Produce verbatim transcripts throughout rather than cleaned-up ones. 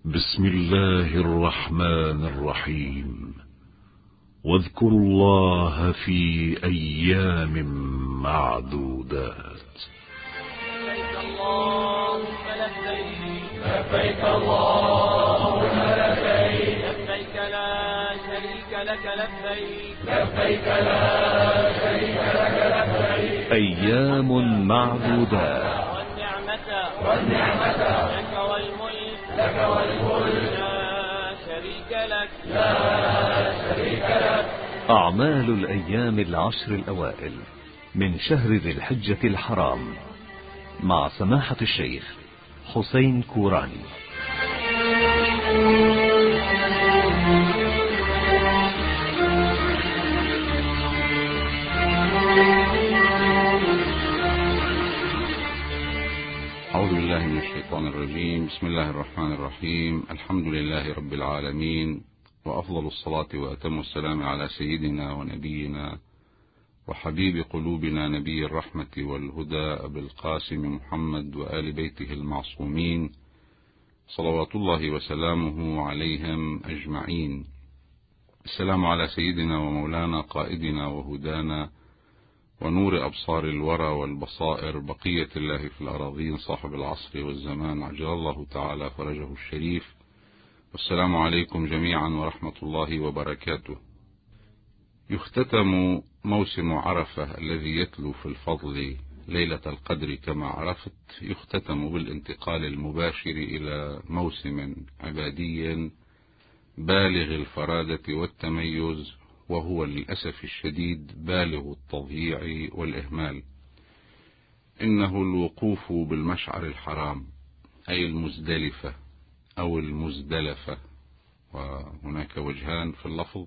بسم الله الرحمن الرحيم. واذكروا الله في أيام معدودات. لبيك اللهم لبيك لبيك اللهم لبيك لبيك لا شريك لك لبيك لبيك لا شريك لك لبيك أيام معدودات. والنعمة والنعمة لك والملك لك والملك لا شريك لك لا شريك لك. أعمال الأيام العشر الأوائل من شهر ذي الحجة الحرام مع سماحة الشيخ حسين كوراني. أعوذ بالله من الشيطان الرجيم. بسم الله الرحمن الرحيم. الحمد لله رب العالمين، وأفضل الصلاة وأتم السلام على سيدنا ونبينا وحبيب قلوبنا نبي الرحمة والهدى أبي القاسم محمد وآل بيته المعصومين صلوات الله وسلامه عليهم أجمعين. السلام على سيدنا ومولانا قائدنا وهدانا ونور أبصار الورى والبصائر بقية الله في الأراضين صاحب العصر والزمان عجل الله تعالى فرجه الشريف. والسلام عليكم جميعا ورحمة الله وبركاته. يختتم موسم عرفة الذي يتلو في الفضل ليلة القدر كما عرفت، يختتم بالانتقال المباشر إلى موسم عبادي بالغ الفرادة والتميز، وهو للأسف الشديد بالغ التضييع والإهمال. إنه الوقوف بالمشعر الحرام، أي المزدلفة أو المزدلفة، وهناك وجهان في اللفظ،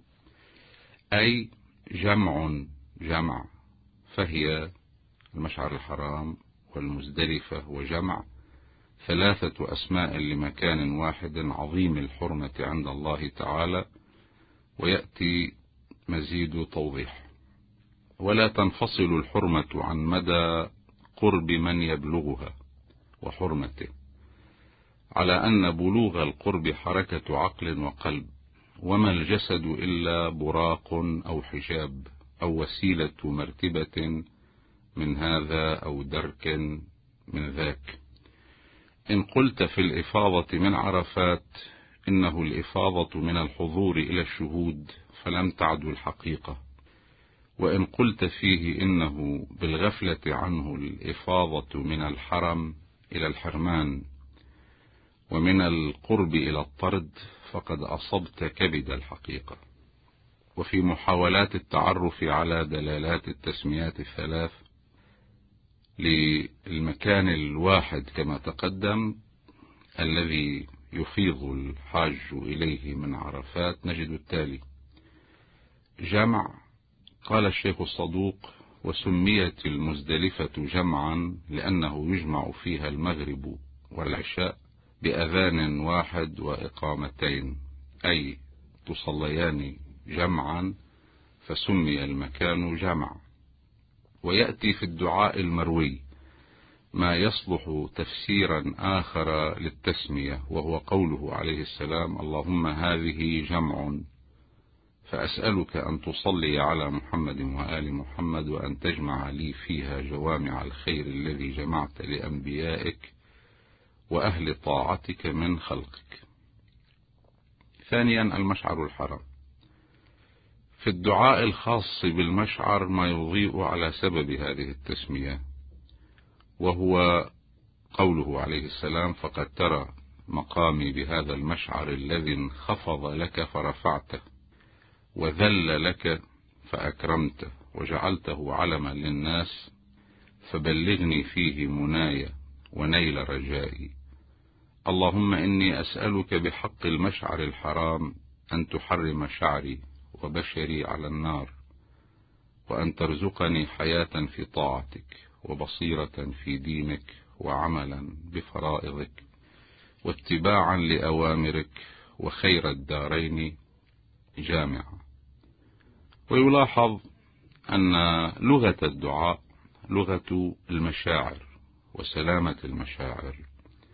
أي جمع جمع، فهي المشعر الحرام والمزدلفة وجمع ثلاثة أسماء لمكان واحد عظيم الحرمة عند الله تعالى. ويأتي مزيد توضيح. ولا تنفصل الحرمة عن مدى قرب من يبلغها وحرمته، على أن بلوغ القرب حركة عقل وقلب، وما الجسد إلا براق أو حجاب أو وسيلة مرتبة من هذا أو درك من ذاك. إن قلت في الإفاضة من عرفات إنه الإفاضة من الحضور إلى الشهود فلم تعد الحقيقة، وإن قلت فيه إنه بالغفلة عنه الإفاضة من الحرم إلى الحرمان ومن القرب إلى الطرد فقد أصبت كبد الحقيقة. وفي محاولات التعرف على دلالات التسميات الثلاث للمكان الواحد كما تقدم الذي يفيض الحاج إليه من عرفات، نجد التالي: جمع، قال الشيخ الصدوق: وسميت المزدلفة جمعا لأنه يجمع فيها المغرب والعشاء بأذان واحد وإقامتين، أي تصليان جمعا فسمي المكان جمع. ويأتي في الدعاء المروي ما يصلح تفسيرا آخر للتسمية، وهو قوله عليه السلام: اللهم هذه جمع فأسألك أن تصلي على محمد وآل محمد وأن تجمع لي فيها جوامع الخير الذي جمعت لأنبيائك وأهل طاعتك من خلقك. ثانيا، المشعر الحرام. في الدعاء الخاص بالمشعر ما يضيء على سبب هذه التسمية، وهو قوله عليه السلام: فقد ترى مقامي بهذا المشعر الذي انخفض لك فرفعته وذل لك فأكرمته وجعلته علما للناس، فبلغني فيه منايا ونيل رجائي. اللهم إني أسألك بحق المشعر الحرام أن تحرم شعري وبشري على النار، وأن ترزقني حياة في طاعتك وبصيرة في دينك وعملا بفرائضك واتباعا لأوامرك وخير الدارين جامعا. ويلاحظ أن لغة الدعاء لغة المشاعر وسلامة المشاعر،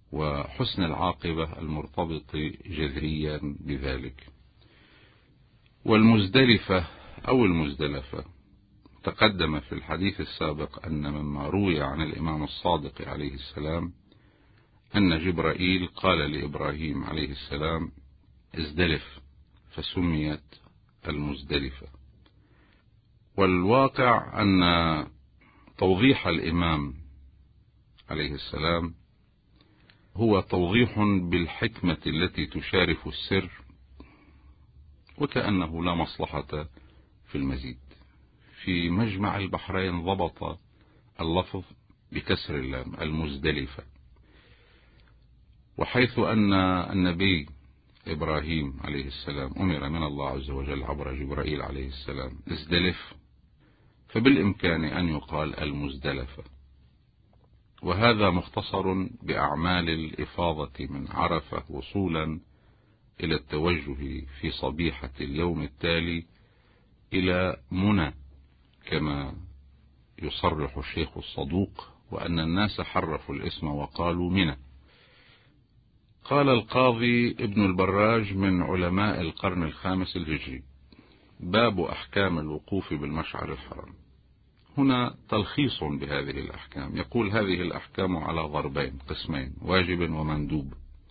وحسن العاقبة المرتبط جذريا بذلك. والمزدلفة أو المزدلفة تقدم في الحديث السابق أن مما روي عن الإمام الصادق عليه السلام أن جبرائيل قال لإبراهيم عليه السلام ازدلف، فسميت المزدلفة. والواقع أن توضيح الإمام عليه السلام هو توضيح بالحكمة التي تشارف السر، وكأنه لا مصلحة في المزيد. في مجمع البحرين ضبط اللفظ بكسر اللام المزدلفة، وحيث أن النبي إبراهيم عليه السلام أمر من الله عز وجل عبر جبرائيل عليه السلام ازدلف، فبالإمكان أن يقال المزدلفة. وهذا مختصر بأعمال الإفاضة من عرفة وصولا إلى التوجه في صبيحة اليوم التالي إلى منى، كما يصرح الشيخ الصدوق، وأن الناس حرفوا الاسم وقالوا منى. قال القاضي ابن البراج من علماء القرن الخامس الهجري: باب أحكام الوقوف بالمشعر الحرام. هنا تلخيص بهذه الأحكام، يقول هذه الأحكام على ضربين قسمين: واجب ومندوب.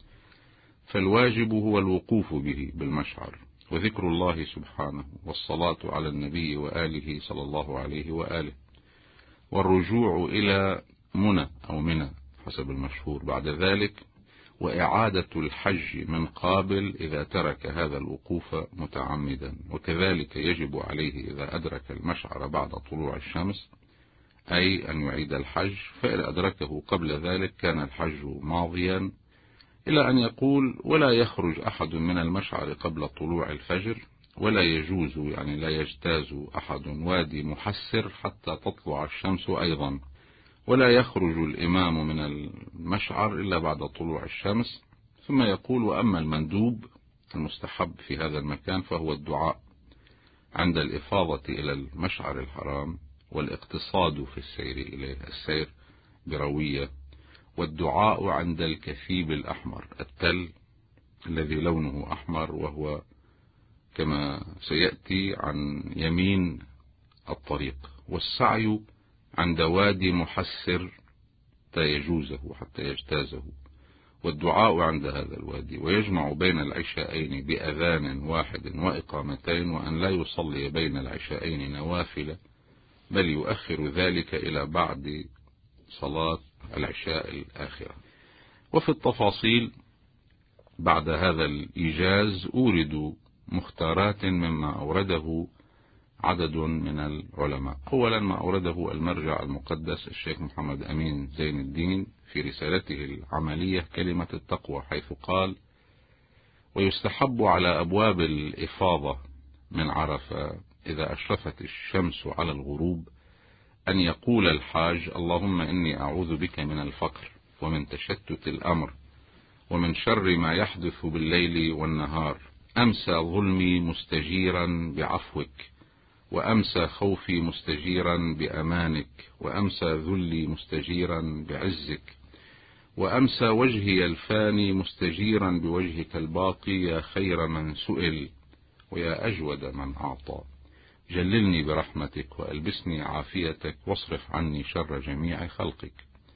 فالواجب هو الوقوف به بالمشعر وذكر الله سبحانه والصلاة على النبي وآله صلى الله عليه وآله، والرجوع إلى منى أو منى حسب المشهور بعد ذلك، وإعادة الحج من قابل إذا ترك هذا الوقوف متعمدا. وكذلك يجب عليه إذا أدرك المشعر بعد طلوع الشمس أي أن يعيد الحج، فإن أدركه قبل ذلك كان الحج ماضيا، إلى أن يقول: ولا يخرج أحد من المشعر قبل طلوع الفجر، ولا يجوز يعني لا يجتاز أحد وادي محسر حتى تطلع الشمس أيضا، ولا يخرج الإمام من المشعر إلا بعد طلوع الشمس. ثم يقول: وأما المندوب المستحب في هذا المكان فهو الدعاء عند الإفاضة إلى المشعر الحرام، والاقتصاد في السير إليه، السير بروية، والدعاء عند الكثيب الأحمر، التل الذي لونه أحمر، وهو كما سيأتي عن يمين الطريق، والسعي عند وادي محسر حتى يجوزه حتى يجتازه، والدعاء عند هذا الوادي، ويجمع بين العشاءين بأذان واحد وإقامتين، وأن لا يصلي بين العشاءين نوافل، بل يؤخر ذلك إلى بعد صلاة العشاء الآخرة. وفي التفاصيل بعد هذا الإيجاز أورد مختارات مما أورده عدد من العلماء. أولا ما أورده المرجع المقدس الشيخ محمد أمين زين الدين في رسالته العملية كلمة التقوى، حيث قال: ويستحب على أبواب الإفاضة من عرفة إذا أشرفت الشمس على الغروب أن يقول الحاج: اللهم إني أعوذ بك من الفقر ومن تشتت الأمر ومن شر ما يحدث بالليل والنهار، أمسى ظلمي مستجيرا بعفوك، وأمسى خوفي مستجيرا بأمانك، وأمسى ذلي مستجيرا بعزك، وأمسى وجهي الفاني مستجيرا بوجهك الباقي، يا خير من سئل ويا أجود من أعطى، جللني برحمتك وألبسني عافيتك واصرف عني شر جميع خلقك.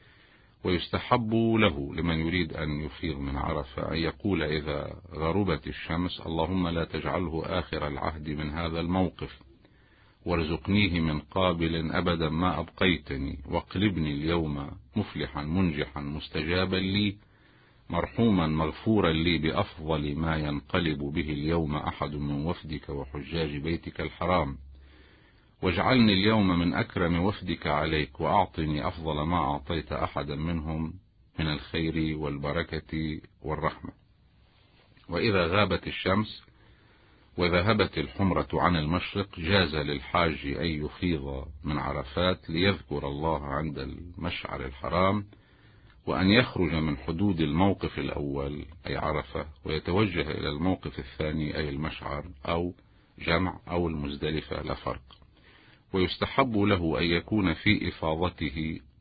ويستحب له لمن يريد أن يفيض من عرفة أن يقول إذا غربت الشمس: اللهم لا تجعله آخر العهد من هذا الموقف، وارزقنيه من قابل أبدا ما أبقيتني، واقلبني اليوم مفلحا منجحا مستجابا لي، مرحوما مغفورا لي بأفضل ما ينقلب به اليوم أحد من وفدك وحجاج بيتك الحرام، واجعلني اليوم من أكرم وفدك عليك، وأعطني أفضل ما أعطيت أحدا منهم من الخير والبركة والرحمة. وإذا غابت الشمس وذهبت الحمرة عن المشرق جاز للحاج أن يفيض من عرفات ليذكر الله عند المشعر الحرام، وأن يخرج من حدود الموقف الأول أي عرفة ويتوجه إلى الموقف الثاني أي المشعر أو جمع أو المزدلفة لا فرق. ويستحب له أن يكون في إفاضته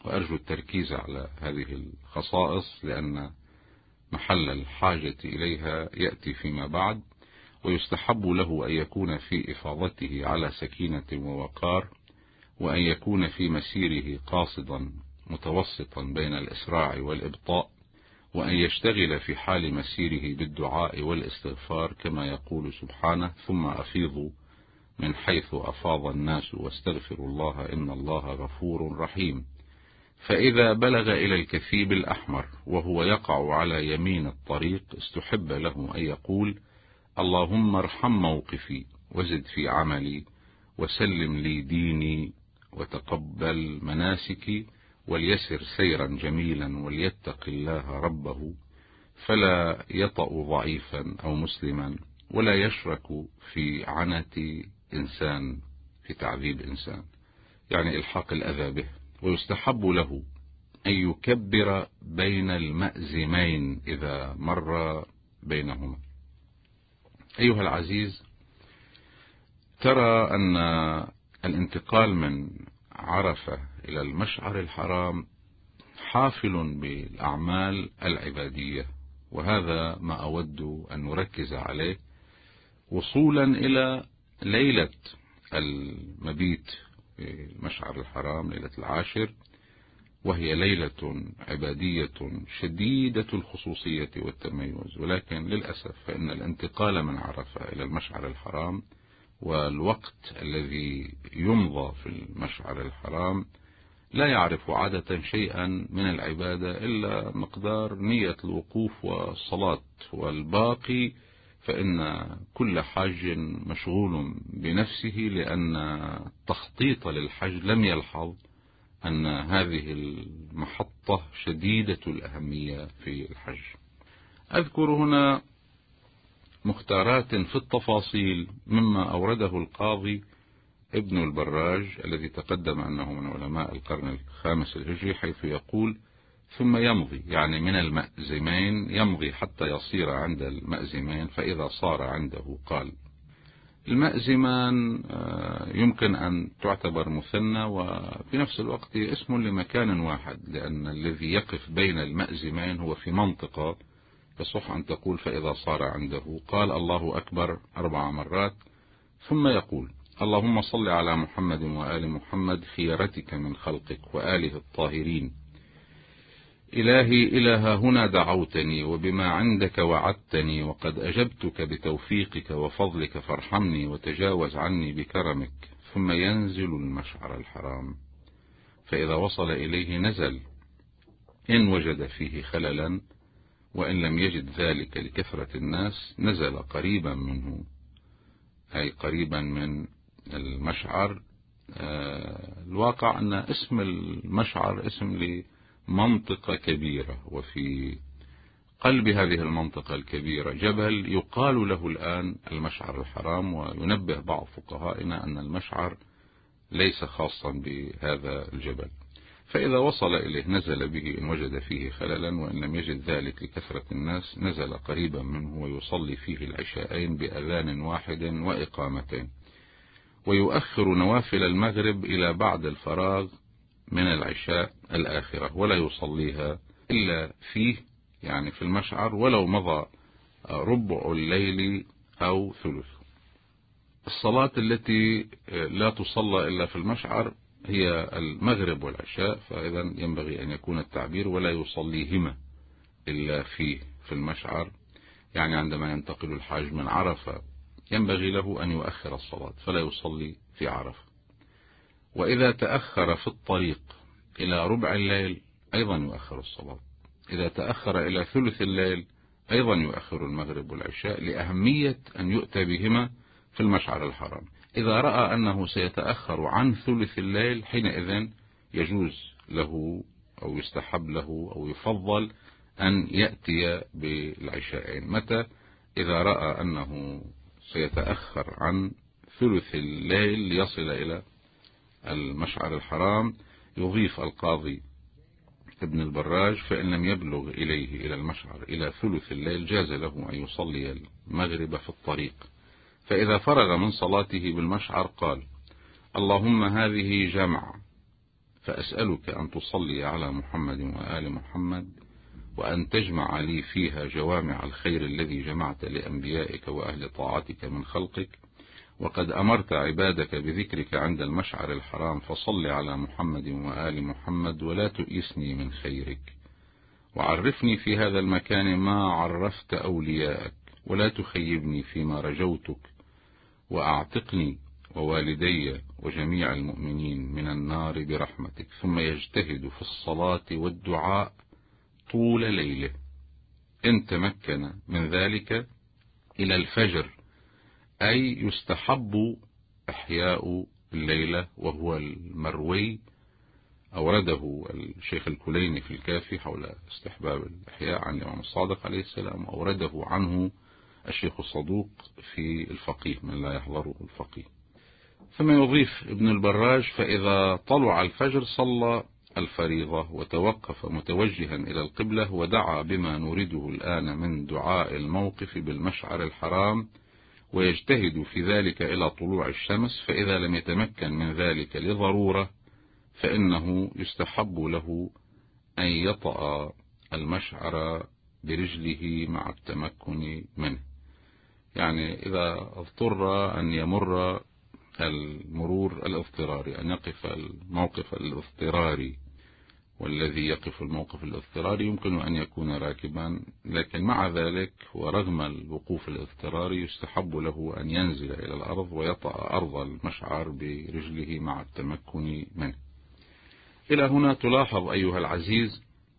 وأرجو التركيز على هذه الخصائص لأن محل الحاجة إليها يأتي فيما بعد. ويستحب له أن يكون في إفاضته على سكينة ووقار، وأن يكون في مسيره قاصدا متوسطا بين الإسراع والإبطاء، وأن يشتغل في حال مسيره بالدعاء والاستغفار كما يقول سبحانه: ثم أفيضوا من حيث أفاض الناس واستغفروا الله إن الله غفور رحيم. فإذا بلغ إلى الكثيب الأحمر وهو يقع على يمين الطريق استحب له أن يقول: اللهم ارحم موقفي وزد في عملي وسلم لي ديني وتقبل مناسكي وليسر سيرا جميلا وليتق الله ربه، فلا يطأ ضعيفا أو مسلما ولا يشرك في عنة إنسان، في تعذيب إنسان، يعني إلحاق الأذى به. ويستحب له أن يكبر بين المأزمين إذا مر بينهما. أيها العزيز، ترى أن الانتقال من عرفة إلى المشعر الحرام حافل بالأعمال العبادية، وهذا ما أود أن نركز عليه وصولا إلى ليلة المبيت في المشعر الحرام، ليلة العاشر، وهي ليلة عبادية شديدة الخصوصية والتميز. ولكن للأسف فإن الانتقال من عرفة إلى المشعر الحرام والوقت الذي يمضى في المشعر الحرام لا يعرف عادة شيئا من العبادة إلا مقدار نية الوقوف والصلاة، والباقي فإن كل حاج مشغول بنفسه، لأن التخطيط للحج لم يلحظ أن هذه المحطة شديدة الأهمية في الحج. أذكر هنا مختارات في التفاصيل مما أورده القاضي ابن البراج الذي تقدم أنه من علماء القرن الخامس الهجري، حيث يقول: ثم يمضي، يعني من المأزمين يمضي حتى يصير عند المأزمين، فإذا صار عنده قال. المأزمان يمكن أن تعتبر مثنى وفي نفس الوقت اسم لمكان واحد، لأن الذي يقف بين المأزمين هو في منطقة يصح أن تقول فإذا صار عنده قال الله أكبر أربع مرات، ثم يقول: اللهم صل على محمد وآل محمد خيرتك من خلقك وآله الطاهرين. إلهي إله هنا دعوتني وبما عندك وعدتني، وقد أجبتك بتوفيقك وفضلك فارحمني وتجاوز عني بكرمك. ثم ينزل المشعر الحرام، فإذا وصل إليه نزل، إن وجد فيه خللا، وإن لم يجد ذلك لكثرة الناس نزل قريبا منه، أي قريبا من المشعر. الواقع أن اسم المشعر اسم لمنطقة كبيرة، وفي قلب هذه المنطقة الكبيرة جبل يقال له الآن المشعر الحرام. وينبه بعض فقهائنا أن المشعر ليس خاصا بهذا الجبل. فإذا وصل إليه نزل به إن وجد فيه خللا، وإن لم يجد ذلك لكثرة الناس نزل قريبا منه ويصلي فيه العشاءين بأذان واحد وإقامتين، ويؤخر نوافل المغرب إلى بعد الفراغ من العشاء الآخرة، ولا يصليها إلا فيه، يعني في المشعر، ولو مضى ربع الليل أو ثلث. الصلاة التي لا تصلى إلا في المشعر هي المغرب والعشاء، فإذا ينبغي أن يكون التعبير ولا يصليهما إلا فيه في المشعر، يعني عندما ينتقل الحاج من عرفة ينبغي له أن يؤخر الصلاة فلا يصلي في عرفة. وإذا تأخر في الطريق إلى ربع الليل أيضا يؤخر الصلاة. إذا تأخر إلى ثلث الليل أيضا يؤخر المغرب والعشاء، لأهمية أن يؤتى بهما في المشعر الحرام. إذا رأى أنه سيتأخر عن ثلث الليل حينئذ يجوز له أو يستحب له أو يفضل أن يأتي بالعشاءين. متى؟ إذا رأى أنه سيتأخر عن ثلث الليل ليصل إلى المشعر الحرام. يضيف القاضي ابن البراج: فإن لم يبلغ إليه إلى المشعر إلى ثلث الليل جاز له أن يصلي المغرب في الطريق. فإذا فرغ من صلاته بالمشعر قال: اللهم هذه جمع فأسألك أن تصلي على محمد وآل محمد، وأن تجمع لي فيها جوامع الخير الذي جمعت لأنبيائك وأهل طاعتك من خلقك. وقد أمرت عبادك بذكرك عند المشعر الحرام، فصل على محمد وآل محمد ولا تؤيسني من خيرك. وعرفني في هذا المكان ما عرفت أولياءك، ولا تخيبني فيما رجوتك. وأعتقني ووالدي وجميع المؤمنين من النار برحمتك. ثم يجتهد في الصلاة والدعاء طول ليله، إن تمكن من ذلك إلى الفجر، أي يستحب إحياء الليلة، وهو المروي أورده الشيخ الكليني في الكافي حول استحباب الإحياء عن الإمام الصادق عليه السلام، أورده عنه الشيخ الصدوق في الفقيه من لا يحضره الفقيه. ثم يضيف ابن البراج: فإذا طلع الفجر صلى الفريضة وتوقف متوجها إلى القبلة، ودعا بما نريده الآن من دعاء الموقف بالمشعر الحرام، ويجتهد في ذلك إلى طلوع الشمس. فإذا لم يتمكن من ذلك لضرورة فإنه يستحب له أن يطأ المشعر برجله مع التمكن منه. يعني إذا اضطر أن يمر المرور الاضطراري، أن يقف الموقف الاضطراري، والذي يقف الموقف الاضطراري يمكن أن يكون راكبا، لكن مع ذلك ورغم الوقوف الاضطراري يستحب له أن ينزل إلى الأرض ويطأ أرض المشعر برجله مع التمكن منه. إلى هنا تلاحظ أيها العزيز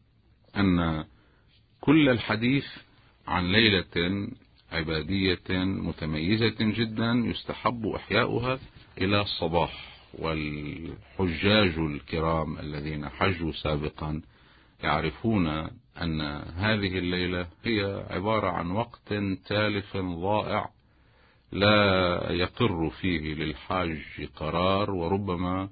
أن كل الحديث عن ليلة عبادية متميزة جدا يستحب إحياؤها إلى الصباح. والحجاج الكرام الذين حجوا سابقا يعرفون أن هذه الليلة هي عبارة عن وقت تالف ضائع لا يقر فيه للحاج قرار، وربما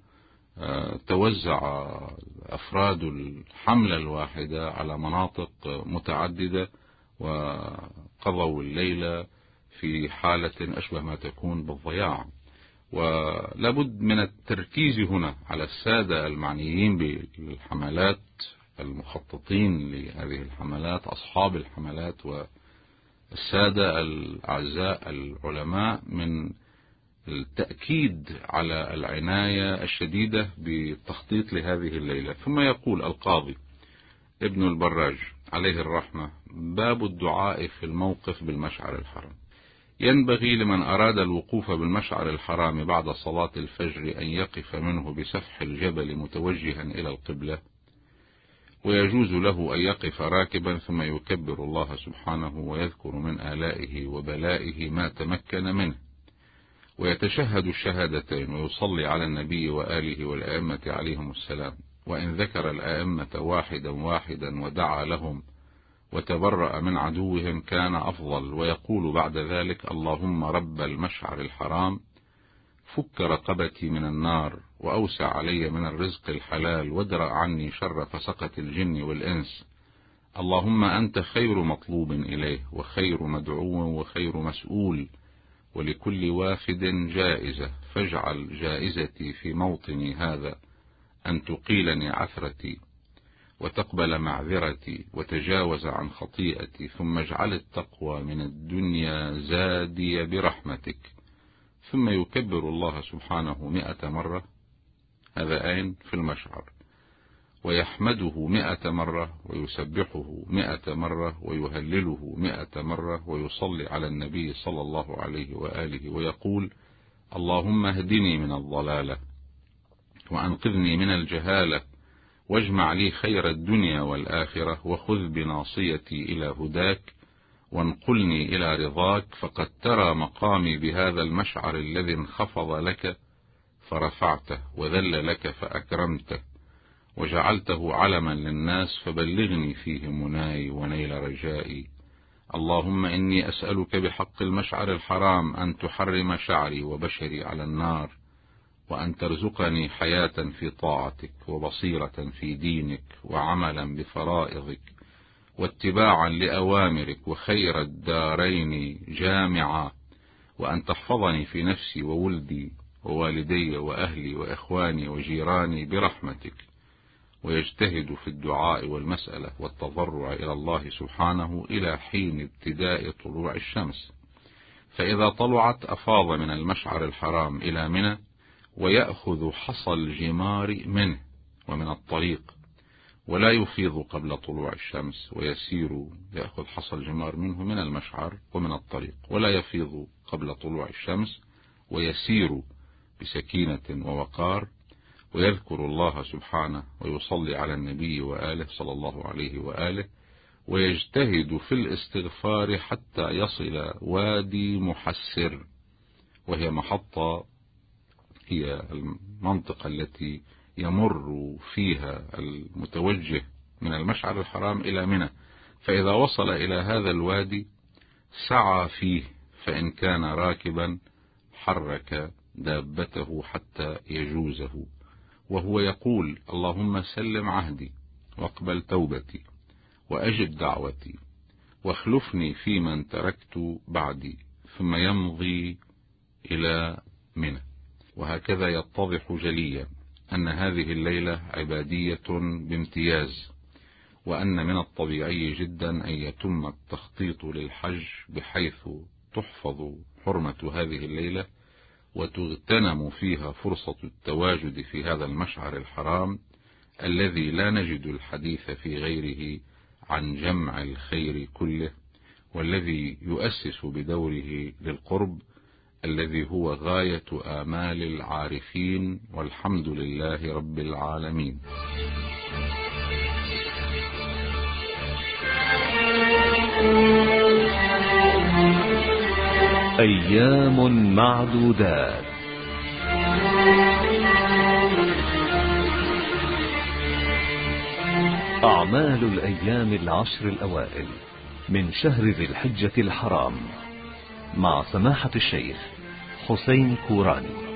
توزع أفراد الحملة الواحدة على مناطق متعددة وقضوا الليلة في حالة أشبه ما تكون بالضياع. ولابد من التركيز هنا على السادة المعنيين بالحملات، المخططين لهذه الحملات، أصحاب الحملات، والسادة الأعزاء العلماء، من التأكيد على العناية الشديدة بالتخطيط لهذه الليلة. ثم يقول القاضي ابن البراج عليه الرحمة: باب الدعاء في الموقف بالمشعر الحرام. ينبغي لمن أراد الوقوف بالمشعر الحرام بعد صلاة الفجر أن يقف منه بسفح الجبل متوجها إلى القبلة، ويجوز له أن يقف راكبا ثم يكبر الله سبحانه ويذكر من آلائه وبلائه ما تمكن منه، ويتشهد الشهادتين ويصلي على النبي وآله والأئمة عليهم السلام. وإن ذكر الأئمة واحدا واحدا ودعا لهم وتبرأ من عدوهم كان أفضل. ويقول بعد ذلك: اللهم رب المشعر الحرام، فك رقبتي من النار، وأوسع علي من الرزق الحلال، وادرأ عني شر فسقة الجن والإنس. اللهم أنت خير مطلوب إليه، وخير مدعو، وخير مسؤول، ولكل وافد جائزة، فاجعل جائزتي في موطني هذا أن تقيلني عثرتي وتقبل معذرتي وتجاوز عن خطيئتي، ثم اجعل التقوى من الدنيا زادي برحمتك. ثم يكبر الله سبحانه مئة مرة، هذا آن في المشعر، ويحمده مئة مرة، ويسبحه مئة مرة، ويهلله مئة مرة، ويصلي على النبي صلى الله عليه وآله ويقول: اللهم اهدني من الضلالة، وأنقذني من الجهالة، واجمع لي خير الدنيا والآخرة، وخذ بناصيتي إلى هداك، وانقلني إلى رضاك. فقد ترى مقامي بهذا المشعر الذي انخفض لك فرفعته، وذل لك فأكرمته، وجعلته علما للناس، فبلغني فيه مناي ونيل رجائي. اللهم إني أسألك بحق المشعر الحرام أن تحرم شعري وبشري على النار، وأن ترزقني حياة في طاعتك، وبصيرة في دينك، وعملا بفرائضك، واتباعا لأوامرك، وخير الدارين جامعا، وأن تحفظني في نفسي وولدي ووالدي وأهلي وإخواني وجيراني برحمتك، ويجتهد في الدعاء والمسألة والتضرع إلى الله سبحانه إلى حين ابتداء طلوع الشمس، فإذا طلعت أفاض من المشعر الحرام إلى منى، ويأخذ حصى الجمار منه ومن الطريق، ولا يفيض قبل طلوع الشمس، ويسير يأخذ حصى الجمار منه من المشعر ومن الطريق، ولا يفيض قبل طلوع الشمس، ويسير بسكينة ووقار، ويذكر الله سبحانه ويصلي على النبي وآله صلى الله عليه وآله، ويجتهد في الاستغفار حتى يصل وادي محسر، وهي محطة هي المنطقة التي يمر فيها المتوجه من المشعر الحرام إلى منى، فإذا وصل إلى هذا الوادي سعى فيه، فإن كان راكبا حرك دابته حتى يجوزه، وهو يقول: اللهم سلم عهدي واقبل توبتي وأجب دعوتي واخلفني في من تركت بعدي، ثم يمضي إلى منى. وهكذا يتضح جليا أن هذه الليلة عبادية بامتياز، وأن من الطبيعي جدا أن يتم التخطيط للحج بحيث تحفظ حرمة هذه الليلة، وتغتنم فيها فرصة التواجد في هذا المشعر الحرام الذي لا نجد الحديث في غيره عن جمع الخير كله، والذي يؤسس بدوره للقرب الذي هو غاية آمال العارفين، والحمد لله رب العالمين. أيام معدودات. أعمال الأيام العشر الأوائل من شهر ذي الحجة الحرام، مع سماحة الشيخ حسين كوراني.